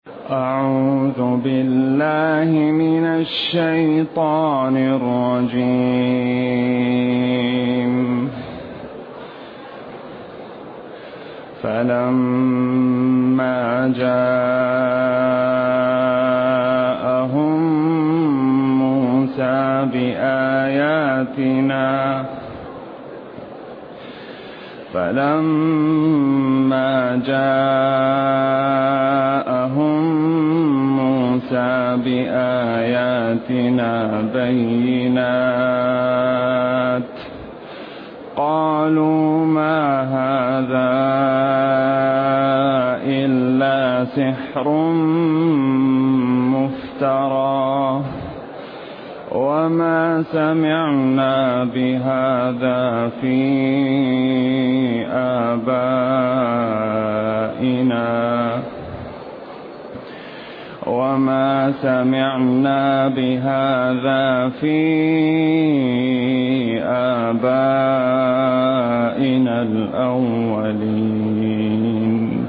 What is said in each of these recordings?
أعوذ بالله من الشيطان الرجيم. فلما جاءهم موسى بآياتنا بينات قالوا ما هذا إلا سحر مفترى وما سمعنا بهذا في آبائنا الأولين.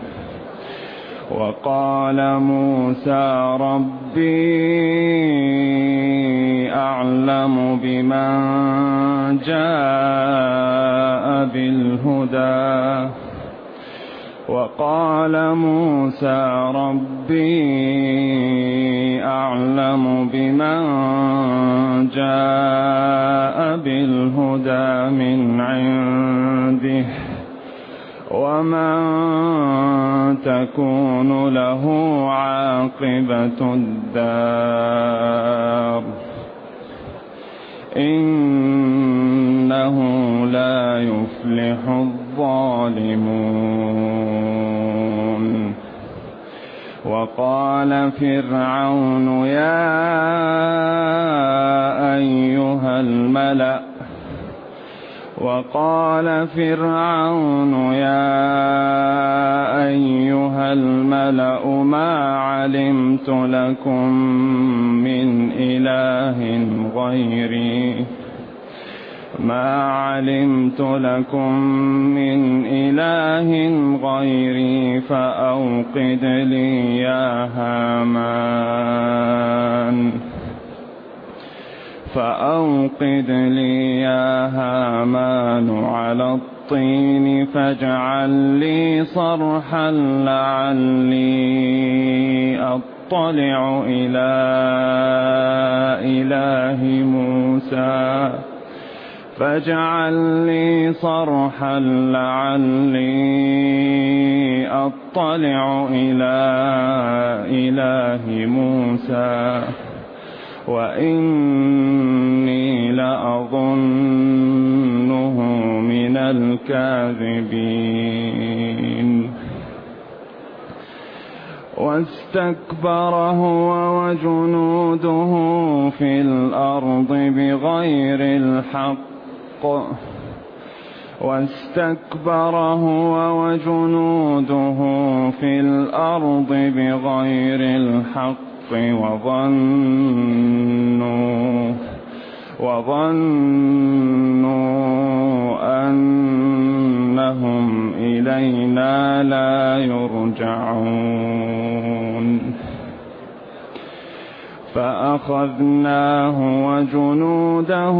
وقال موسى ربي أعلم بمن جاء بالهدى من عنده ومن تكون له عاقبة الدار إنه لا يفلح الظالمون. وقال فرعون يا أيها الملأ ما علمت لكم من إله غيري فأوقد لي يا هامان على الطين فاجعل لي صرحا لعلي أطلع إلى إله موسى وإني لأظنه من الكاذبين. واستكبر هو وجنوده في الأرض بغير الحق وظنوا أنهم إلينا لا يرجعون. فأخذناه وجنوده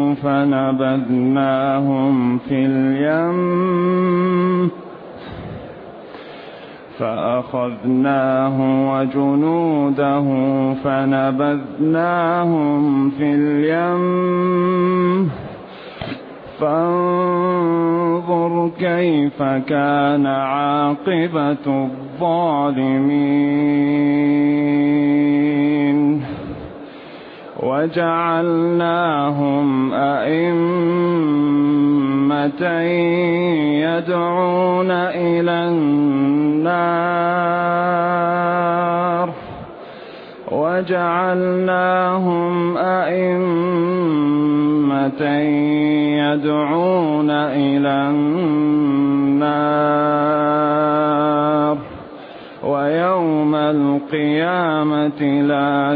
فنبذناهم في اليم فانظر كيف كان عاقبة الظالمين. وجعلناهم أئمة يدعون إلى النار ويوم القيامة لا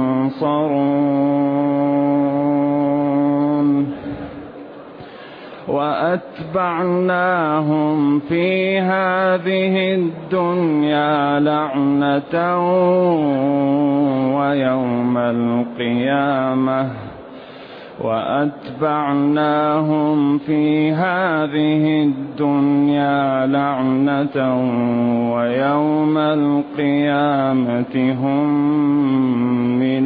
ينصرون. وأتبعناهم في هذه الدنيا لعنة ويوم القيامة وأتبعناهم في هذه الدنيا لعنة ويوم القيامة هم من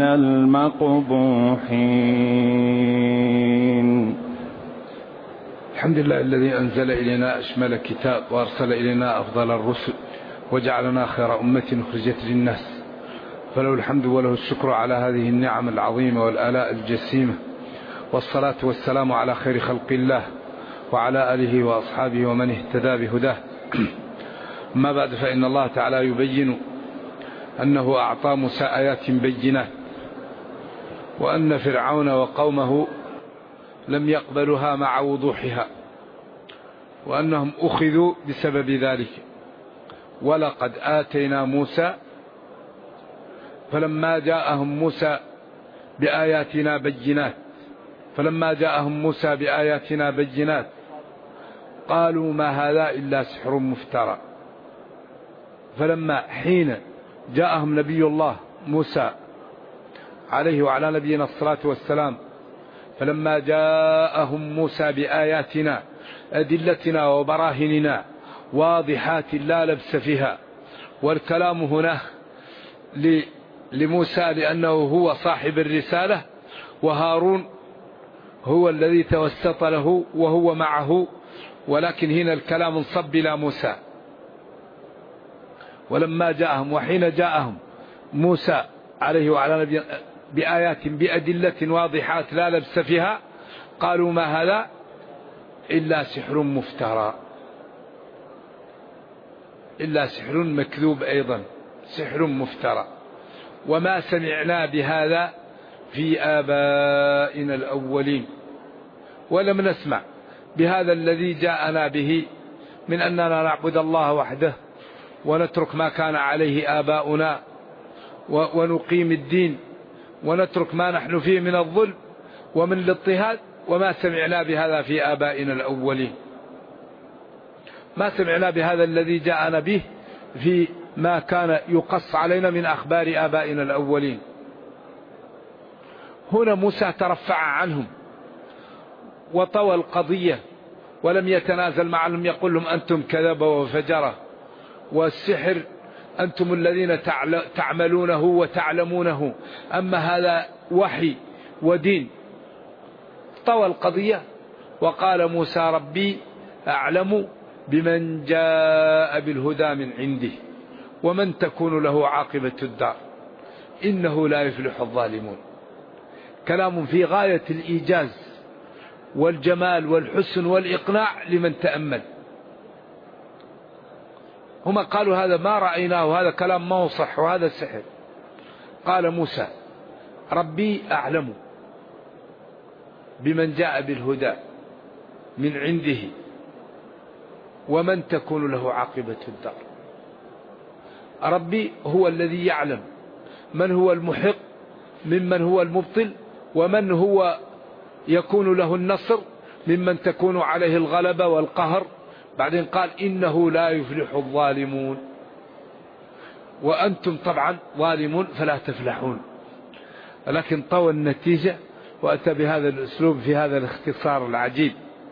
المقبوحين. الحمد لله الذي أنزل إلينا أشمل كتاب وأرسل إلينا أفضل الرسل وجعلنا خير أمة أخرجت للناس، فله الحمد وله الشكر على هذه النعم العظيمة والآلاء الجسيمة، والصلاة والسلام على خير خلق الله وعلى آله وأصحابه ومن اهتدى بهداه. ما بعد، فإن الله تعالى يبين أنه أعطى موسى آيات بينات، وأن فرعون وقومه لم يقبلها مع وضوحها، وأنهم أخذوا بسبب ذلك. ولقد آتينا موسى، فلما جاءهم موسى بآياتنا بينات قالوا ما هذا إلا سحر مفترى. فلما حين جاءهم نبي الله موسى عليه وعلى نبينا الصلاة والسلام، فلما جاءهم موسى بآياتنا أدلتنا وبراهننا واضحات لا لبس فيها، والكلام هنا لموسى لأنه هو صاحب الرسالة، وهارون هو الذي توسط له وهو معه، ولكن هنا الكلام انصب إلى موسى. ولما جاءهم وحين جاءهم موسى عليه وعلى نبينا بآيات بأدلة واضحات لا لبس فيها قالوا ما هذا إلا سحر مفترى، إلا سحر مكذوب، أيضا سحر مفترى، وما سمعنا بهذا في آبائنا الأولين، ولم نسمع بهذا الذي جاءنا به من أننا نعبد الله وحده ونترك ما كان عليه آباؤنا ونقيم الدين ونترك ما نحن فيه من الظلم ومن الاضطهاد، وما سمعنا بهذا في آبائنا الأولين. ما سمعنا بهذا الذي جاءنا به في ما كان يقص علينا من أخبار آبائنا الأولين. هنا موسى ترفع عنهم وطوى القضية ولم يتنازل معهم، يقول لهم أنتم كذبة وفجرة، والسحر أنتم الذين تعملونه وتعلمونه، أما هذا وحي ودين. طوى القضية وقال موسى ربي أعلم بمن جاء بالهدى من عنده ومن تكون له عاقبة الدار إنه لا يفلح الظالمون. كلام في غاية الإيجاز والجمال والحسن والإقناع لمن تأمل. هم قالوا هذا ما رأيناه، هذا كلام ما هو صح وهذا سحر. قال موسى ربي أعلم بمن جاء بالهدى من عنده ومن تكون له عاقبة الدار. ربي هو الذي يعلم من هو المحق ممن هو المبطل، ومن هو يكون له النصر ممن تكون عليه الغلبة والقهر. بعدين قال إنه لا يفلح الظالمون، وأنتم طبعا ظالمون فلا تفلحون. لكن طوى النتيجة وأتى بهذا الأسلوب في هذا الاختصار العجيب.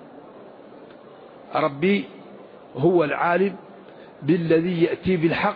ربي هو العالم بالذي يأتي بالحق،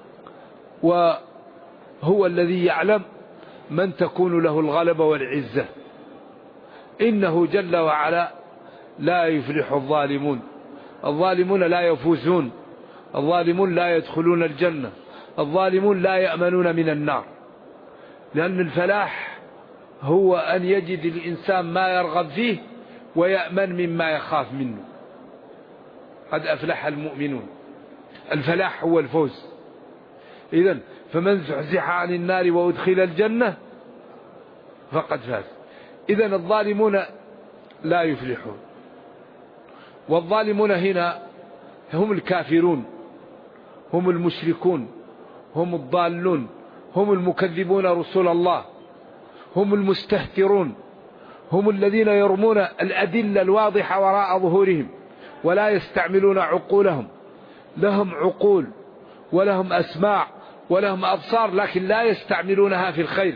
وهو الذي يعلم من تكون له الغلبة والعزة. إنه جل وعلا لا يفلح الظالمون. الظالمون لا يفوزون، الظالمون لا يدخلون الجنة، الظالمون لا يأمنون من النار. لأن الفلاح هو أن يجد الإنسان ما يرغب فيه ويأمن مما يخاف منه. قد أفلح المؤمنون. الفلاح هو الفوز. إذن فمن زحزح عن النار وأدخل الجنة فقد فاز. إذن الظالمون لا يفلحون. والظالمون هنا هم الكافرون، هم المشركون، هم الضالون، هم المكذبون رسول الله، هم المستهترون، هم الذين يرمون الأدلة الواضحة وراء ظهورهم ولا يستعملون عقولهم. لهم عقول ولهم أسماع ولهم أبصار لكن لا يستعملونها في الخير،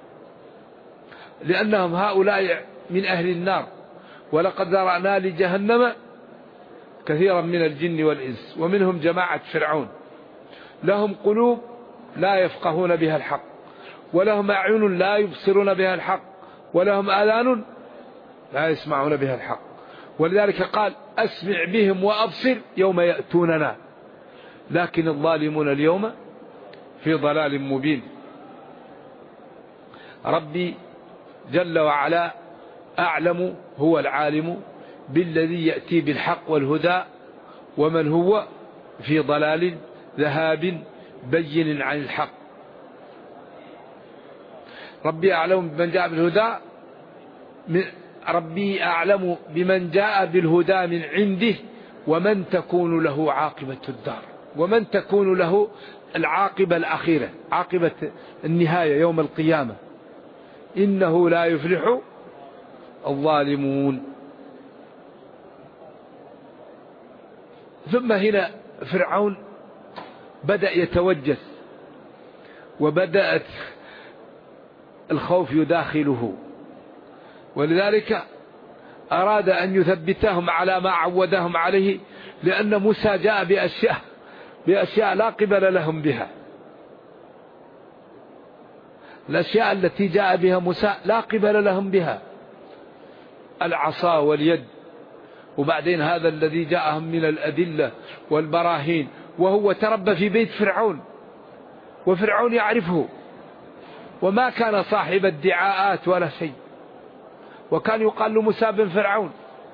لأنهم هؤلاء من أهل النار. ولقد ذرأنا لجهنم كثيرا من الجن والإنس ومنهم جماعة فرعون. لهم قلوب لا يفقهون بها الحق، ولهم أعين لا يبصرون بها الحق، ولهم آذان لا يسمعون بها الحق. ولذلك قال أسمع بهم وأبصر يوم يأتوننا، لكن الظالمون اليوم في ضلال مبين. ربي جل وعلا أعلم، هو العالم بالذي يأتي بالحق والهدى ومن هو في ضلال ذهاب بين عن الحق. ربي أعلم بمن جاء بالهدى، ربي أعلم بمن جاء بالهدى من عنده ومن تكون له عاقبة الدار، ومن تكون له العاقبة الأخيرة، عاقبة النهاية يوم القيامة. إنه لا يفلح الظالمون. ثم هنا فرعون بدأ يتوجس وبدأت الخوف يداخله، ولذلك أراد أن يثبتهم على ما عودهم عليه، لأن موسى جاء بأشياء لا قبل لهم بها. الأشياء التي جاء بها موسى لا قبل لهم بها، العصا واليد، وبعدين هذا الذي جاءهم من الأدلة والبراهين، وهو تربى في بيت فرعون وفرعون يعرفه، وما كان صاحب ادعاءات ولا شيء، وكان يقال له موسى بن فرعون،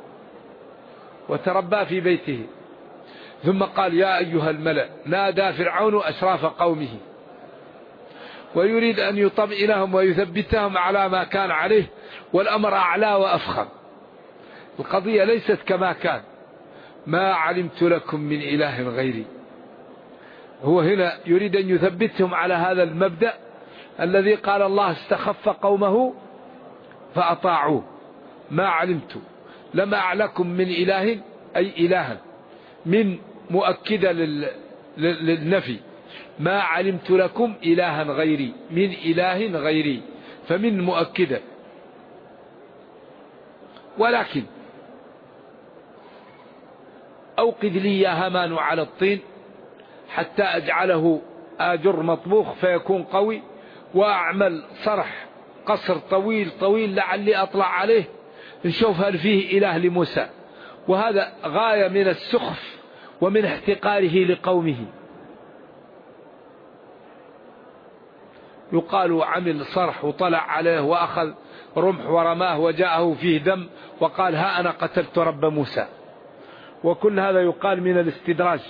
وتربى في بيته. ثم قال يا أيها الملأ، نادى فرعون أشراف قومه ويريد أن يطمئنهم ويثبتهم على ما كان عليه، والأمر أعلى وأفخم. القضية ليست كما كان، ما علمت لكم من إله غيري. هو هنا يريد أن يثبتهم على هذا المبدأ الذي قال الله استخف قومه فأطاعوه. ما علمت، لما لكم من إله، أي إلها من مؤكدة للنفي، ما علمت لكم إلها غيري، من إله غيري، فمن مؤكدة. ولكن أوقد لي يا هامان على الطين حتى أجعله آجر مطبوخ فيكون قوي، وأعمل صرح قصر طويل طويل لعلي أطلع عليه نشوف هل فيه إله لموسى. وهذا غاية من السخف ومن احتقاره لقومه. يقال عمل صرح وطلع عليه وأخذ رمح ورماه وجاءه فيه دم وقال ها أنا قتلت رب موسى، وكل هذا يقال من الاستدراج.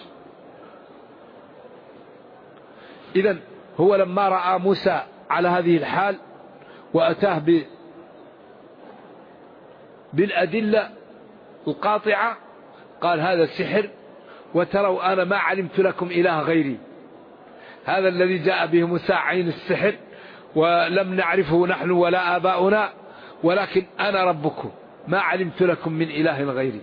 إذن هو لما رأى موسى على هذه الحال وأتاه بالأدلة القاطعة قال هذا السحر، وتروا أنا ما علمت لكم إله غيري. هذا الذي جاء به موسى عين السحر، ولم نعرفه نحن ولا آباؤنا، ولكن أنا ربكم ما علمت لكم من إله غيري.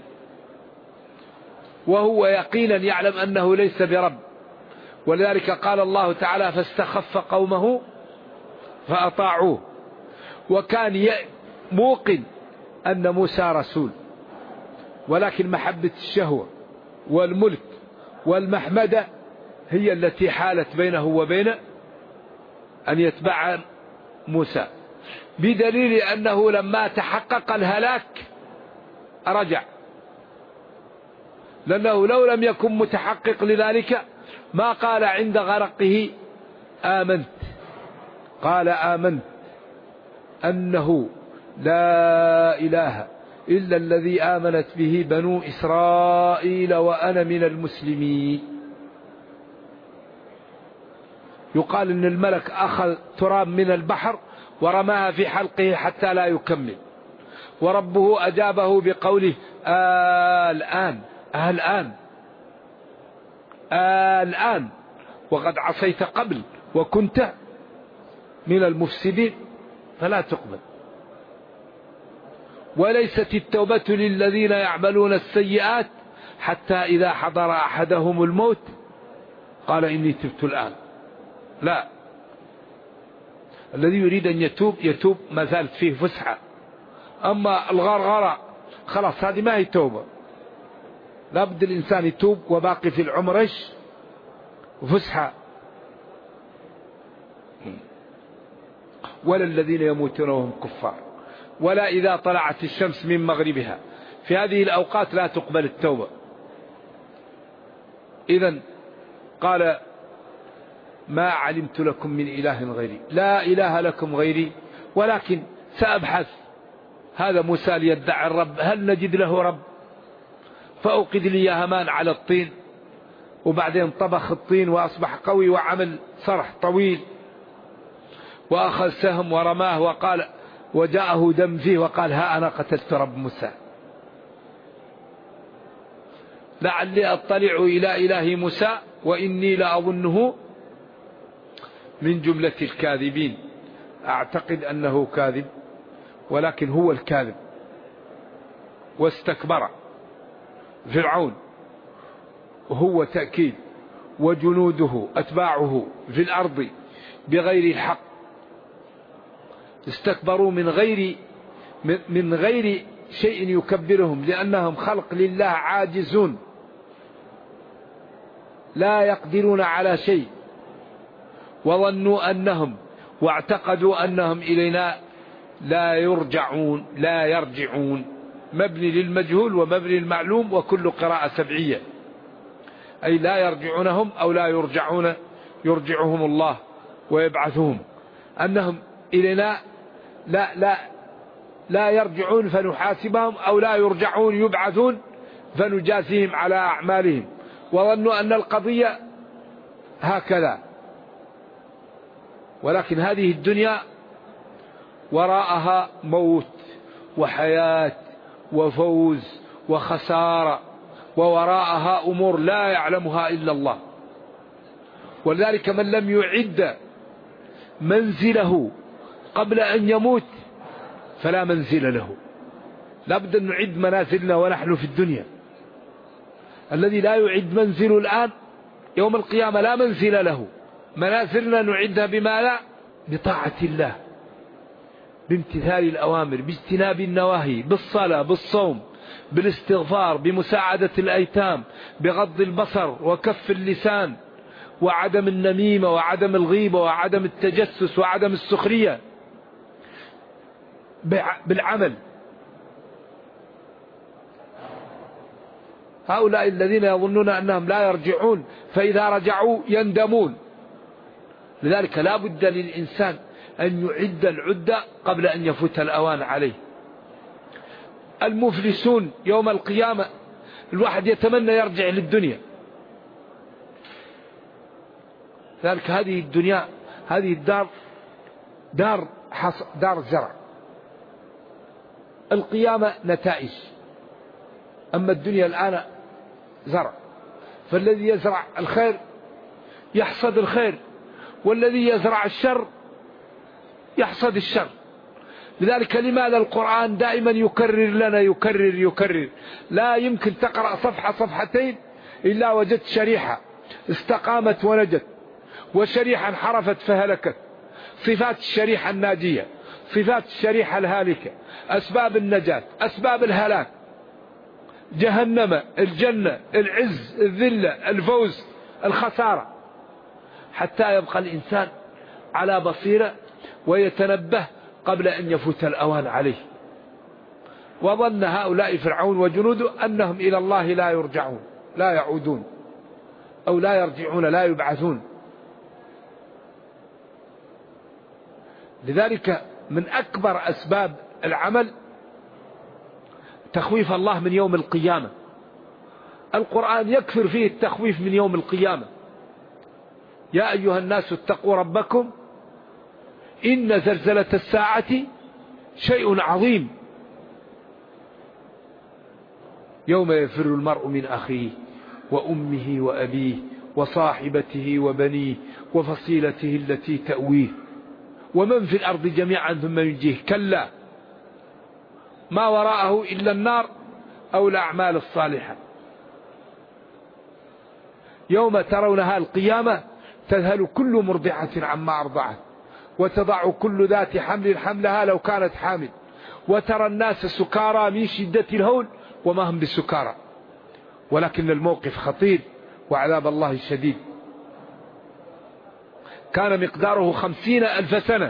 وهو يقينا يعلم أنه ليس برب، ولذلك قال الله تعالى فاستخف قومه فأطاعوه. وكان موقن أن موسى رسول، ولكن محبة الشهوة والملك والمحمدة هي التي حالت بينه وبين أن يتبع موسى، بدليل أنه لما تحقق الهلاك رجع، لأنه لو لم يكن متحقق لذلك ما قال عند غرقه آمنت، قال آمنت أنه لا إله إلا الذي آمنت به بنو إسرائيل وأنا من المسلمين. يقال إن الملك أخذ تراب من البحر ورماها في حلقه حتى لا يكمل، وربه أجابه بقوله الآن الآن وقد عصيت قبل وكنت من المفسدين فلا تقبل. وليست التوبة للذين يعملون السيئات حتى إذا حضر أحدهم الموت قال إني تبت الآن. لا، الذي يريد أن يتوب ما زالت فيه فسحة. أما الغرغرة خلاص هذه ما هي توبة. لا بد الإنسان يتوب وباقي في العمر فسحة. ولا الذين يموتون وهم كفار، ولا إذا طلعت الشمس من مغربها. في هذه الأوقات لا تقبل التوبة. إذن قال ما علمت لكم من إله غيري، لا إله لكم غيري ولكن سأبحث. هذا موسى ليدعي الرب، هل نجد له رب؟ فأوقد لي يا هامان على الطين، وبعدين طبخ الطين وأصبح قوي وعمل صرح طويل، وأخذ سهم ورماه وقال وجاءه دم فيه وقال ها أنا قتلت رب موسى لعلي أطلع إلى إله موسى وإني لأظنه من جملة الكاذبين. أعتقد أنه كاذب، ولكن هو الكاذب. واستكبر فرعون، هو تأكيد، وجنوده أتباعه في الأرض بغير الحق. استكبروا من غير شيء يكبرهم، لأنهم خلق لله عاجزون لا يقدرون على شيء. وظنوا أنهم واعتقدوا أنهم إلينا لا يرجعون. مبني للمجهول ومبني للمعلوم، وكل قراءة سبعية، أي لا يرجعونهم أو لا يرجعون، يرجعهم الله ويبعثهم. أنهم إلينا لا يرجعون فنحاسبهم، أو لا يرجعون يبعثون فنجازيهم على أعمالهم. وظنوا أن القضية هكذا. ولكن هذه الدنيا وراءها موت وحياة وفوز وخسارة، ووراءها أمور لا يعلمها إلا الله. ولذلك من لم يعد منزله قبل أن يموت فلا منزل له. لابد أن نعد منازلنا ونحن في الدنيا. الذي لا يعد منزله الآن يوم القيامة لا منزل له. منازلنا نعدها بما لا؟ بطاعة الله، بامتثال الأوامر، باجتناب النواهي، بالصلاة، بالصوم، بالاستغفار، بمساعدة الأيتام، بغض البصر وكف اللسان، وعدم النميمة وعدم الغيبة وعدم التجسس وعدم السخرية، بالعمل. هؤلاء الذين يظنون أنهم لا يرجعون، فإذا رجعوا يندمون. لذلك لا بد للإنسان أن يعد العدة قبل أن يفوت الأوان عليه. المفلسون يوم القيامة الواحد يتمنى يرجع للدنيا. لذلك هذه الدنيا، هذه الدار دار زرع. القيامة نتائج، أما الدنيا الآن زرع. فالذي يزرع الخير يحصد الخير، والذي يزرع الشر يحصد الشر. لذلك لماذا القرآن دائما يكرر لنا يكرر. لا يمكن تقرأ صفحة صفحتين إلا وجدت شريحة استقامت ونجت، وشريحة انحرفت فهلكت. صفات الشريحة الناجية، صفات الشريحة الهالكة، أسباب النجاة، أسباب الهلاك: جهنم، الجنة، العز، الذلة، الفوز، الخسارة. حتى يبقى الإنسان على بصيرة ويتنبه قبل أن يفوت الأوان عليه. وظن هؤلاء فرعون وجنوده أنهم إلى الله لا يرجعون، لا يعودون، أو لا يرجعون، لا يبعثون. لذلك من أكبر أسباب العمل تخويف الله من يوم القيامة. القرآن يكثر فيه التخويف من يوم القيامة: يا أيها الناس اتقوا ربكم إن زلزلة الساعة شيء عظيم، يوم يفر المرء من أخيه وأمه وأبيه وصاحبته وبنيه وفصيلته التي تأويه ومن في الأرض جميعا ثم ينجيه. كلا ما وراءه إلا النار أو الأعمال الصالحة. يوم ترونها القيامة تذهل كل مرضعة عما أرضعت وتضع كل ذات حمل حملها لو كانت حامل وترى الناس سكارى من شدة الهول وما هم بسكارى ولكن الموقف خطير وعذاب الله شديد. كان مقداره 50,000 سنة.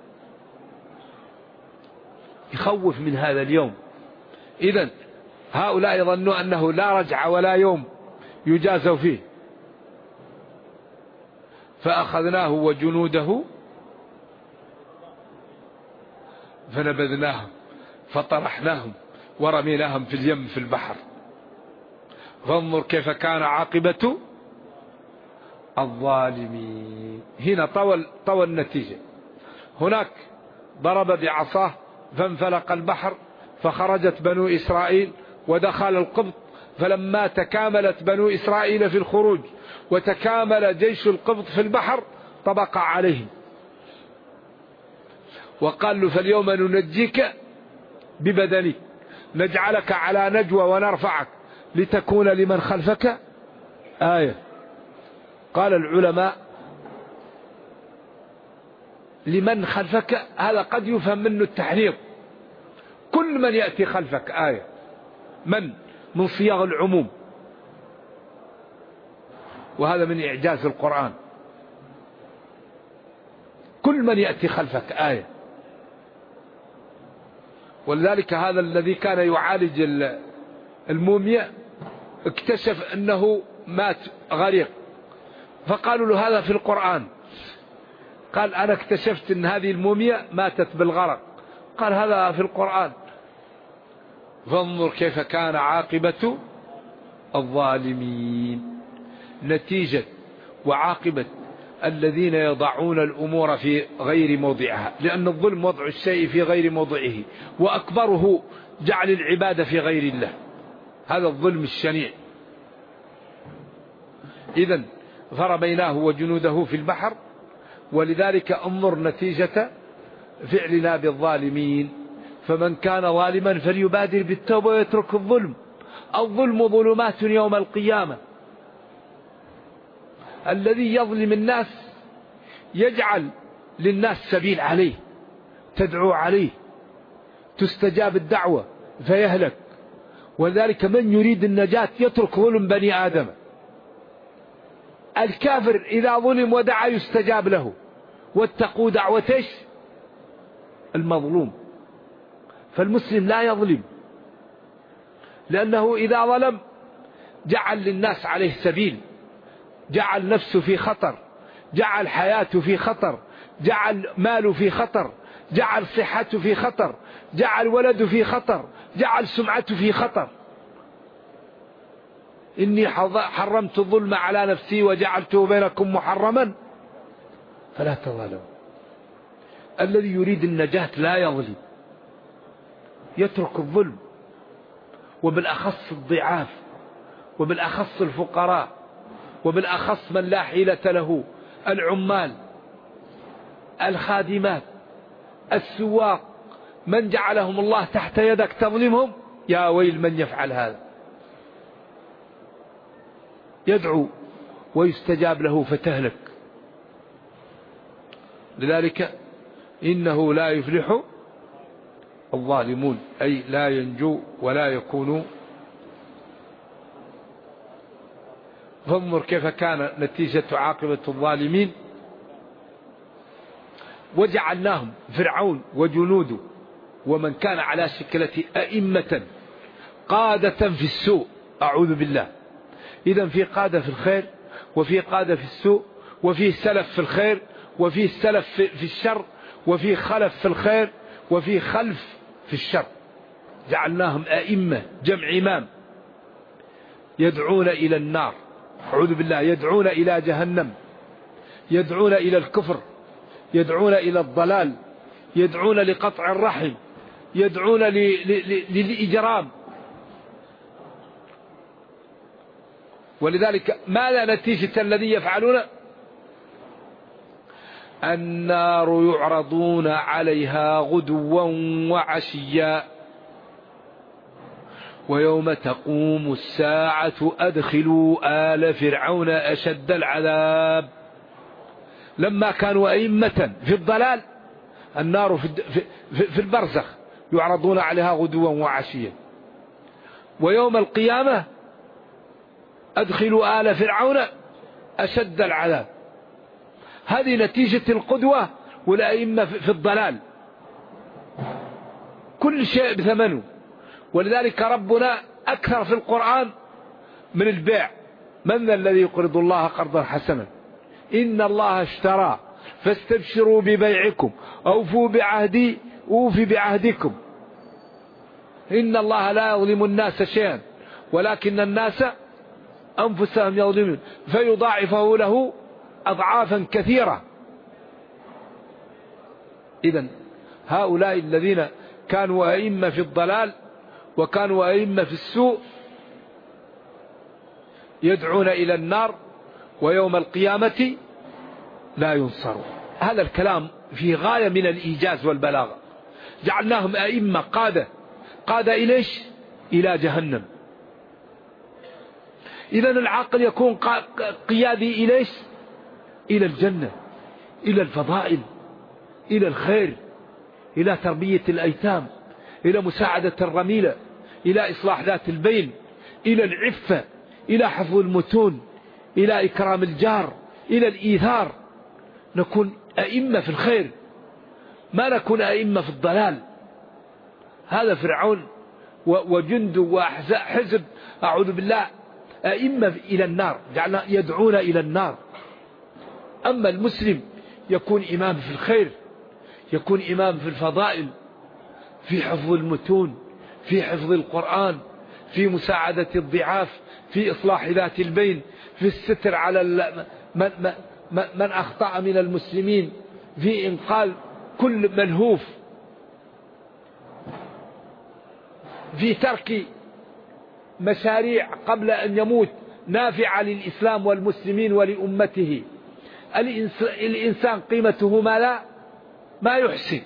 يخوف من هذا اليوم. إذن هؤلاء يظنوا أنه لا رجع ولا يوم يجازوا فيه. فأخذناه وجنوده فنبذناهم فطرحناهم ورميناهم في اليم في البحر فانظر كيف كان عاقبة الظالمين. هنا طوى النتيجة. هناك ضرب بعصاه فانفلق البحر فخرجت بنو إسرائيل ودخل القبط فلما تكاملت بنو إسرائيل في الخروج وتكامل جيش القبط في البحر طبق عليهم وقال له فاليوم ننجيك ببدنك نجعلك على نجوى ونرفعك لتكون لمن خلفك آية. قال العلماء لمن خلفك هذا قد يفهم منه التحريض، كل من يأتي خلفك آية، من صياغ العموم، وهذا من إعجاز القرآن. كل من يأتي خلفك آية. ولذلك هذا الذي كان يعالج الموميا اكتشف أنه مات غريق فقالوا له هذا في القرآن. قال أنا اكتشفت أن هذه الموميا ماتت بالغرق. قال هذا في القرآن. فانظر كيف كان عاقبة الظالمين. نتيجة وعاقبة الذين يضعون الأمور في غير موضعها، لأن الظلم وضع الشيء في غير موضعه، وأكبره جعل العبادة في غير الله، هذا الظلم الشنيع. إذن فرميناه وجنوده في البحر. ولذلك انظر نتيجة فعلنا بالظالمين. فمن كان ظالما فليبادر بالتوبة ويترك الظلم. الظلم ظلمات يوم القيامة. الذي يظلم الناس يجعل للناس سبيل عليه، تدعو عليه، تستجاب الدعوة فيهلك. ولذلك من يريد النجاة يترك ظلم بني آدم. الكافر إذا ظلم ودعا يستجاب له. واتقوا دعوة المظلوم. فالمسلم لا يظلم، لأنه إذا ظلم جعل للناس عليه سبيل، جعل نفسه في خطر، جعل حياته في خطر، جعل ماله في خطر، جعل صحته في خطر، جعل ولده في خطر، جعل سمعته في خطر. إني حرمت الظلم على نفسي وجعلته بينكم محرما فلا تظلموا. الذي يريد النجاة لا يظلم، يترك الظلم، وبالأخص الضعاف، وبالأخص الفقراء، وبالأخص من لا حيلة له، العمال، الخادمات، السواق، من جعلهم الله تحت يدك تظلمهم، يا ويل من يفعل هذا. يدعو ويستجاب له فتهلك. لذلك إنه لا يفلح الظالمون، أي لا ينجو ولا يكونوا. فانظر كيف كان نتيجة عاقبة الظالمين. وجعلناهم فرعون وجنوده ومن كان على شكلة أئمة قادة في السوء. أعوذ بالله. إذن في قادة في الخير، وفي قادة في السوء، وفي سلف في الخير، وفي سلف في الشر، وفي خلف في الخير، وفي خلف في الشر. جعلناهم أئمة، جمع إمام، يدعون إلى النار. أعوذ بالله. يدعون إلى جهنم، يدعون إلى الكفر، يدعون إلى الضلال، يدعون لقطع الرحم، يدعون للإجرام. ولذلك ماذا نتيجة الذي يفعلون؟ النار يعرضون عليها غدوا وعشيا ويوم تقوم الساعة أدخلوا آل فرعون أشد العذاب. لما كانوا أئمة في الضلال النار في البرزخ يعرضون عليها غدوا وعشيا، ويوم القيامة أدخلوا آل فرعون أشد العذاب. هذه نتيجة القدوة والأئمة في الضلال. كل شيء بثمنه. ولذلك ربنا أكثر في القرآن من البيع. من ذا الذي يقرض الله قرضا حسنا إن الله اشترى فاستبشروا ببيعكم أوفوا بعهدي أوفي بعهدكم إن الله لا يظلم الناس شيئا ولكن الناس أنفسهم يظلمون فيضاعفه له أضعافا كثيرة. إذن هؤلاء الذين كانوا أئمة في الضلال وكانوا أئمة في السوء يدعون إلى النار ويوم القيامة لا ينصرون. هذا الكلام في غاية من الإيجاز والبلاغة. جعلناهم أئمة قادة إليش؟ إلى جهنم. إذن العاقل يكون قيادي إليش؟ إلى الجنة، إلى الفضائل، إلى الخير، إلى تربية الأيتام، إلى مساعدة الرميلة، إلى إصلاح ذات البين، إلى العفة، إلى حفظ المتون، إلى إكرام الجار، إلى الإيثار. نكون أئمة في الخير، ما نكون أئمة في الضلال. هذا فرعون وجنده وحزب أعوذ بالله أئمة إلى النار، جعلنا يدعون إلى النار. أما المسلم يكون إمام في الخير، يكون إمام في الفضائل، في حفظ المتون، في حفظ القرآن، في مساعدة الضعاف، في إصلاح ذات البين، في الستر على من أخطأ من المسلمين، في إنقاذ كل ملهوف، في ترك مشاريع قبل أن يموت نافعة للإسلام والمسلمين ولأمته. الإنسان قيمته ما يحسن.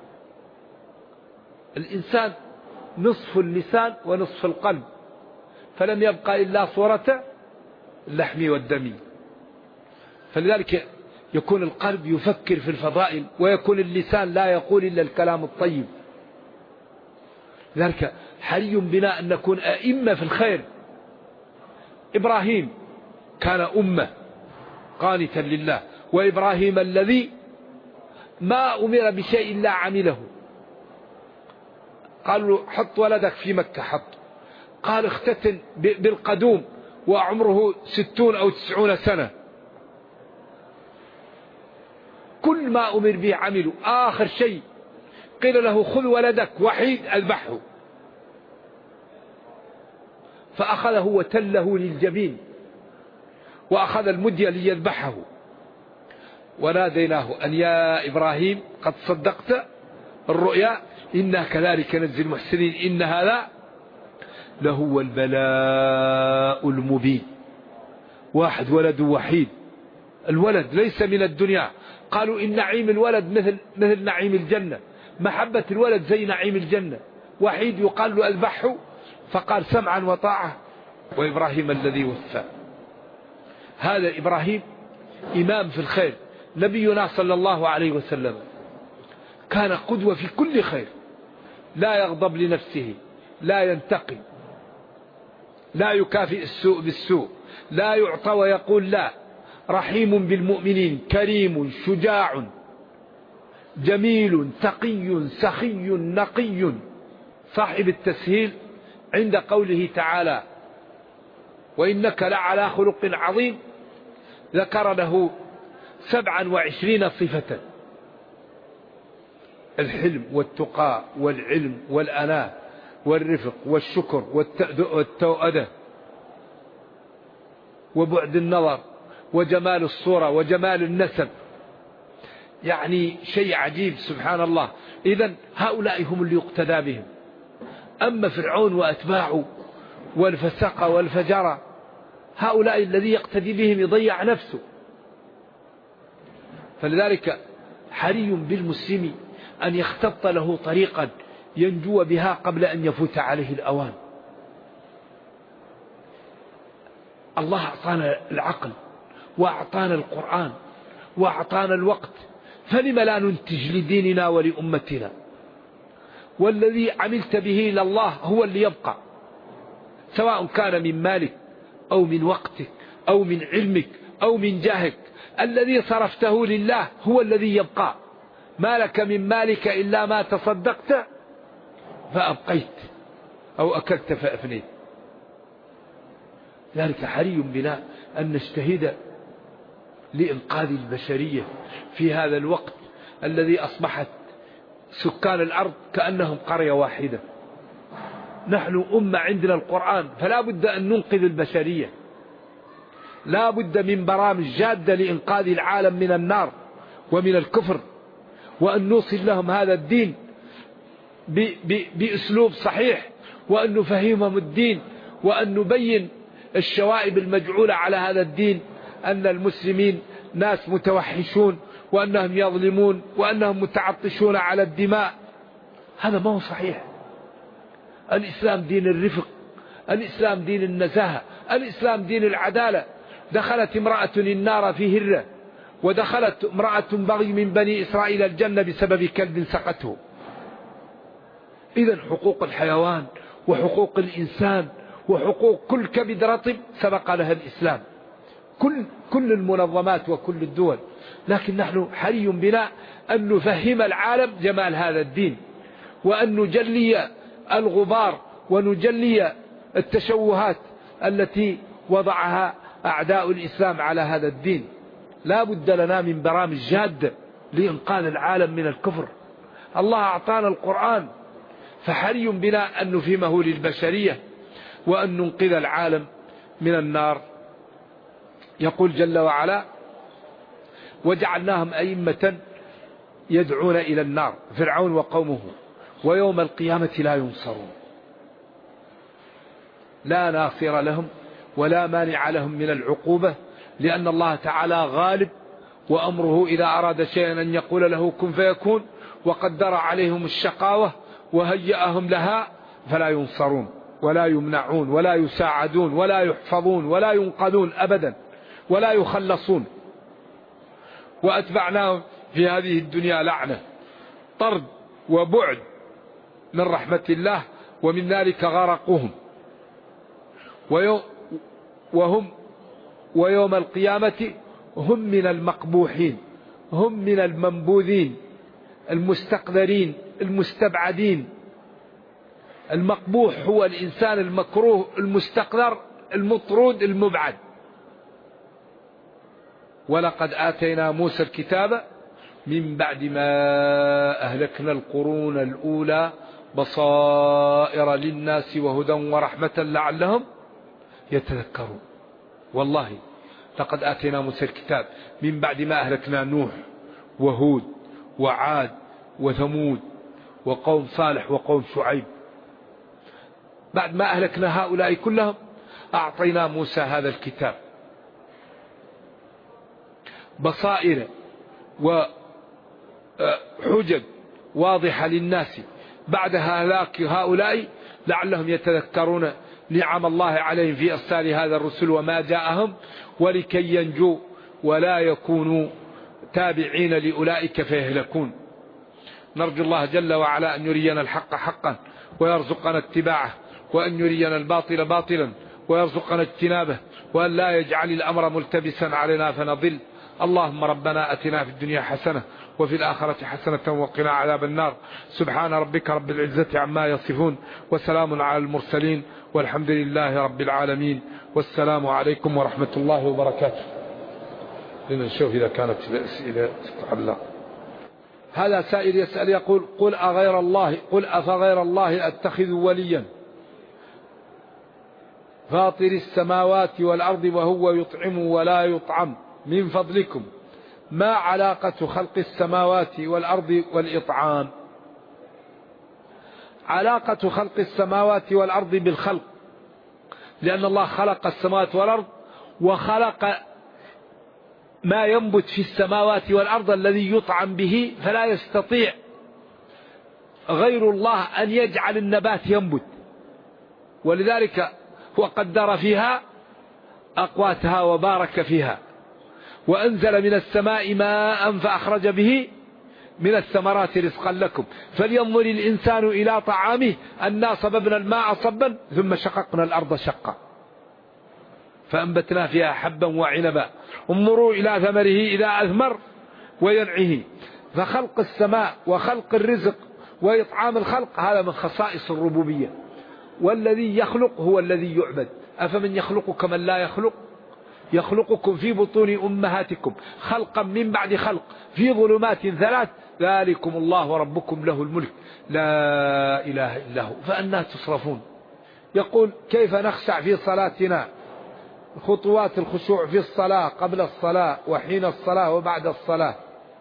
الإنسان نصف اللسان ونصف القلب، فلم يبقى إلا صورة اللحم والدم. فلذلك يكون القلب يفكر في الفضائل، ويكون اللسان لا يقول إلا الكلام الطيب. لذلك حري بنا أن نكون أئمة في الخير. إبراهيم كان أمة قانتا لله، وإبراهيم الذي ما أمر بشيء إلا عمله. قالوا حط ولدك في مكة، حط. قال اختتن بالقدوم وعمره 60 أو 90 سنة. كل ما أمر به عمله. آخر شيء قيل له خذ ولدك وحيد اذبحه، فأخذه وتله للجبين وأخذ المدية ليذبحه، وناديناه أن يا إبراهيم قد صدقت الرؤيا إنا كذلك نجزي المحسنين إن هذا لهو البلاء المبين. واحد ولد وحيد، الولد ليس من الدنيا. قالوا إن نعيم الولد مثل نعيم الجنة، محبة الولد زي نعيم الجنة. وحيد يقال له أذبحه، فقال سمعا وطاعة. وإبراهيم الذي وفى. هذا إبراهيم إمام في الخير. نبينا صلى الله عليه وسلم كان قدوة في كل خير، لا يغضب لنفسه، لا ينتقم، لا يكافئ السوء بالسوء، لا يعطى ويقول لا، رحيم بالمؤمنين، كريم، شجاع، جميل، تقي، سخي، نقي. صاحب التسهيل عند قوله تعالى وإنك لعلى خلق عظيم ذكر له 27 صفة: الحلم والتقى والعلم والأناة والرفق والشكر والتوأدة وبعد النظر وجمال الصورة وجمال النسب. يعني شيء عجيب سبحان الله. إذن هؤلاء هم اللي يقتدى بهم. أما فرعون وأتباعه والفسق والفجر، هؤلاء الذي يقتدي بهم يضيع نفسه. فلذلك حري بالمسلم أن يختط له طريقا ينجو بها قبل أن يفوت عليه الأوان. الله أعطانا العقل وأعطانا القرآن وأعطانا الوقت، فلم لا ننتج لديننا ولأمتنا؟ والذي عملت به إلى الله هو اللي يبقى، سواء كان من مالك أو من وقتك أو من علمك أو من جاهك. الذي صرفته لله هو الذي يبقى. ما لك من مالك إلا ما تصدقت فأبقيت أو أكلت فأفنيت. ذلك حري بنا أن نجتهد لإنقاذ البشرية في هذا الوقت الذي أصبحت سكان الأرض كأنهم قرية واحدة. نحن أمة عندنا القرآن، فلا بد أن ننقذ البشرية، لا بد من برامج جادة لإنقاذ العالم من النار ومن الكفر، وأن نوصل لهم هذا الدين بأسلوب صحيح، وأن نفهمهم الدين، وأن نبين الشوائب المجعولة على هذا الدين، أن المسلمين ناس متوحشون، وأنهم يظلمون، وأنهم متعطشون على الدماء. هذا ما هو صحيح. الإسلام دين الرفق، الإسلام دين النزاهة، الإسلام دين العدالة. دخلت امرأة النار في هرة، ودخلت امرأة بغي من بني إسرائيل الجنة بسبب كلب سقته. إذن حقوق الحيوان وحقوق الإنسان وحقوق كل كبد رطب سبق لها الإسلام، كل المنظمات وكل الدول. لكن نحن حري بنا أن نفهم العالم جمال هذا الدين، وأن نجلي الغبار ونجلي التشوهات التي وضعها أعداء الإسلام على هذا الدين. لا بد لنا من برامج جادة لإنقاذ العالم من الكفر. الله أعطانا القرآن، فحري بنا أن نفهمه للبشرية وأن ننقذ العالم من النار. يقول جل وعلا: وجعلناهم أئمة يدعون إلى النار، فرعون وقومه، ويوم القيامة لا ينصرون. لا ناصر لهم ولا مانع لهم من العقوبة، لأن الله تعالى غالب، وأمره إذا أراد شيئا أن يقول له كن فيكون، وقدر عليهم الشقاوة وهيأهم لها، فلا ينصرون ولا يمنعون ولا يساعدون ولا يحفظون ولا ينقذون أبدا ولا يخلصون. وأتبعناهم في هذه الدنيا لعنة، طرد وبعد من رحمة الله، ومن ذلك غرقهم. ويوم القيامة هم من المقبوحين، هم من المنبوذين، المستقذرين، المستبعدين. المقبوح هو الإنسان المكروه، المستقذر، المطرود، المبعد. ولقد آتينا موسى الكتاب من بعد ما أهلكنا القرون الأولى بصائر للناس وهدى ورحمة لعلهم يتذكرون. والله لقد آتينا موسى الكتاب من بعد ما أهلكنا نوح وهود وعاد وثمود وقوم صالح وقوم شعيب. بعد ما أهلكنا هؤلاء كلهم أعطينا موسى هذا الكتاب بصائر وحجج واضحة للناس بعد هلاك هؤلاء لعلهم يتذكرون نعم الله عليهم في إرسال هذا الرسل وما جاءهم، ولكي ينجوا ولا يكونوا تابعين لأولئك فيهلكون. نرجو الله جل وعلا أن يرينا الحق حقا ويرزقنا اتباعه، وأن يرينا الباطل باطلا ويرزقنا اجتنابه، وأن لا يجعل الأمر ملتبسا علينا فنضل. اللهم ربنا أتنا في الدنيا حسنة وفي الآخرة حسنة وقنا عذاب النار. سبحان ربك رب العزة عما يصفون، وسلام على المرسلين، والحمد لله رب العالمين، والسلام عليكم ورحمة الله وبركاته. لنشوف إذا كانت الأسئلة تتعلق. هذا سائل يسأل يقول: قل أفغير الله أتخذ وليا فاطر السماوات والأرض وهو يطعم ولا يطعم، من فضلكم ما علاقة خلق السماوات والأرض والإطعام؟ علاقة خلق السماوات والأرض بالخلق، لأن الله خلق السماوات والأرض وخلق ما ينبت في السماوات والأرض الذي يطعم به، فلا يستطيع غير الله أن يجعل النبات ينبت، ولذلك هو قدر فيها أقواتها وبارك فيها، وأنزل من السماء ماء فأخرج به من الثمرات رزقا لكم، فلينظر الإنسان إلى طعامه أنا صببنا الماء صبا ثم شققنا الأرض شقا فأنبتنا فيها حبا وعنبا انظروا إلى ثمره إذا أثمر وينعه. فخلق السماء وخلق الرزق وإطعام الخلق هذا من خصائص الربوبية. والذي يخلق هو الذي يعبد. أفمن يخلق كمن لا يخلق؟ يخلقكم في بطون أمهاتكم خلقا من بعد خلق في ظلمات ثلاث ذلكم الله ربكم له الملك لا إله إلا هو فأنا تصرفون. يقول كيف نخشع في صلاتنا؟ خطوات الخشوع في الصلاة قبل الصلاة وحين الصلاة وبعد الصلاة.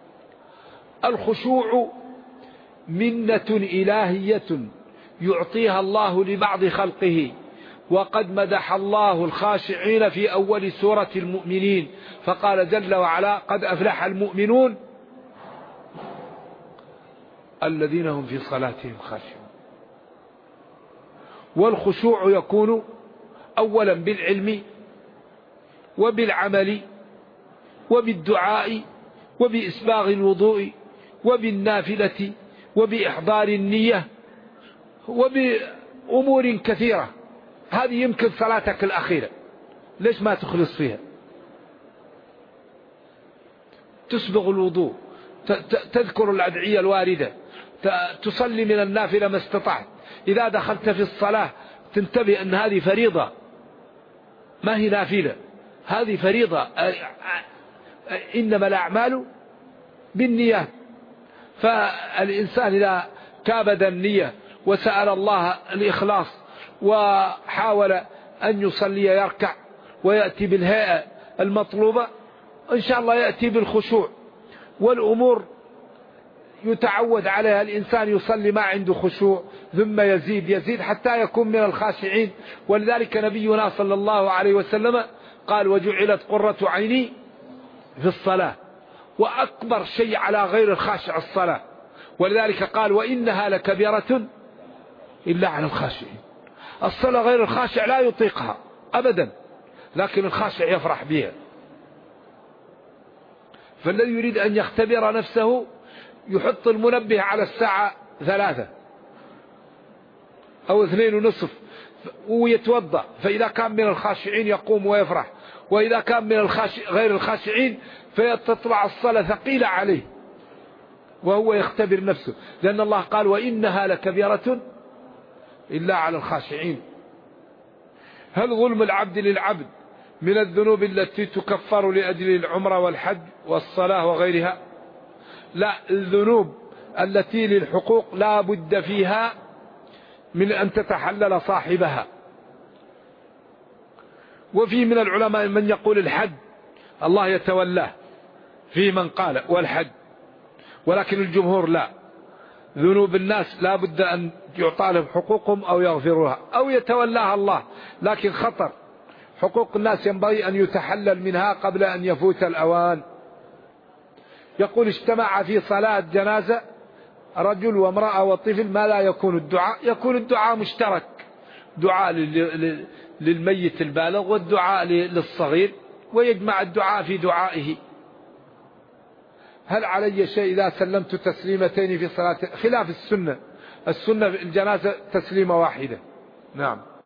الخشوع منة إلهية يعطيها الله لبعض خلقه، وقد مدح الله الخاشعين في أول سورة المؤمنين فقال جل وعلا قد أفلح المؤمنون الذين هم في صلاتهم خاشعون. والخشوع يكون أولا بالعلم وبالعمل وبالدعاء وبإسباغ الوضوء وبالنافلة وبإحضار النية وبأمور كثيرة. هذه يمكن صلاتك الأخيرة ليش ما تخلص فيها؟ تسبغ الوضوء، تذكر الأدعية الواردة، تصلي من النافلة ما استطعت. إذا دخلت في الصلاة تنتبه أن هذه فريضة ما هي نافلة، هذه فريضة. إنما الأعمال بالنيات. فالإنسان إذا كابد النية وسأل الله الإخلاص وحاول أن يصلي يركع ويأتي بالهيئة المطلوبة إن شاء الله يأتي بالخشوع. والأمور يتعود عليها الإنسان يصلي ما عنده خشوع ثم يزيد حتى يكون من الخاشعين. ولذلك نبينا صلى الله عليه وسلم قال وجعلت قرة عيني في الصلاة. وأكبر شيء على غير الخاشع الصلاة. ولذلك قال وإنها لكبيرة إلا على الخاشعين. الصلاة غير الخاشع لا يطيقها أبدا، لكن الخاشع يفرح بها. فالذي يريد أن يختبر نفسه يحط المنبه على الساعة 3 أو 2:30 ويتوضأ، فإذا كان من الخاشعين يقوم ويفرح، وإذا كان من غير الخاشعين فتطلع الصلاة ثقيلة عليه وهو يختبر نفسه. لأن الله قال وإنها لكبيرة إلا على الخاشعين. هل ظلم العبد للعبد من الذنوب التي تكفر لأجل العمرة والحج والصلاة وغيرها؟ لا، الذنوب التي للحقوق لا بد فيها من أن تتحلل صاحبها. وفي من العلماء من يقول الحج الله يتولاه، في من قال والحج، ولكن الجمهور لا، ذنوب الناس لا بد أن يعطى لهم حقوقهم أو يغفرها أو يتولاها الله، لكن خطر. حقوق الناس ينبغي أن يتحلل منها قبل أن يفوت الأوان. يقول اجتمع في صلاة جنازة رجل وامرأة وطفل، ما لا يكون الدعاء؟ يكون الدعاء مشترك، دعاء للميت البالغ والدعاء للصغير، ويجمع الدعاء في دعائه. هل علي شيء إذا سلمت تسليمتين في صلاة؟ خلاف السنة. السنة في الجنازة تسليمة واحدة. نعم.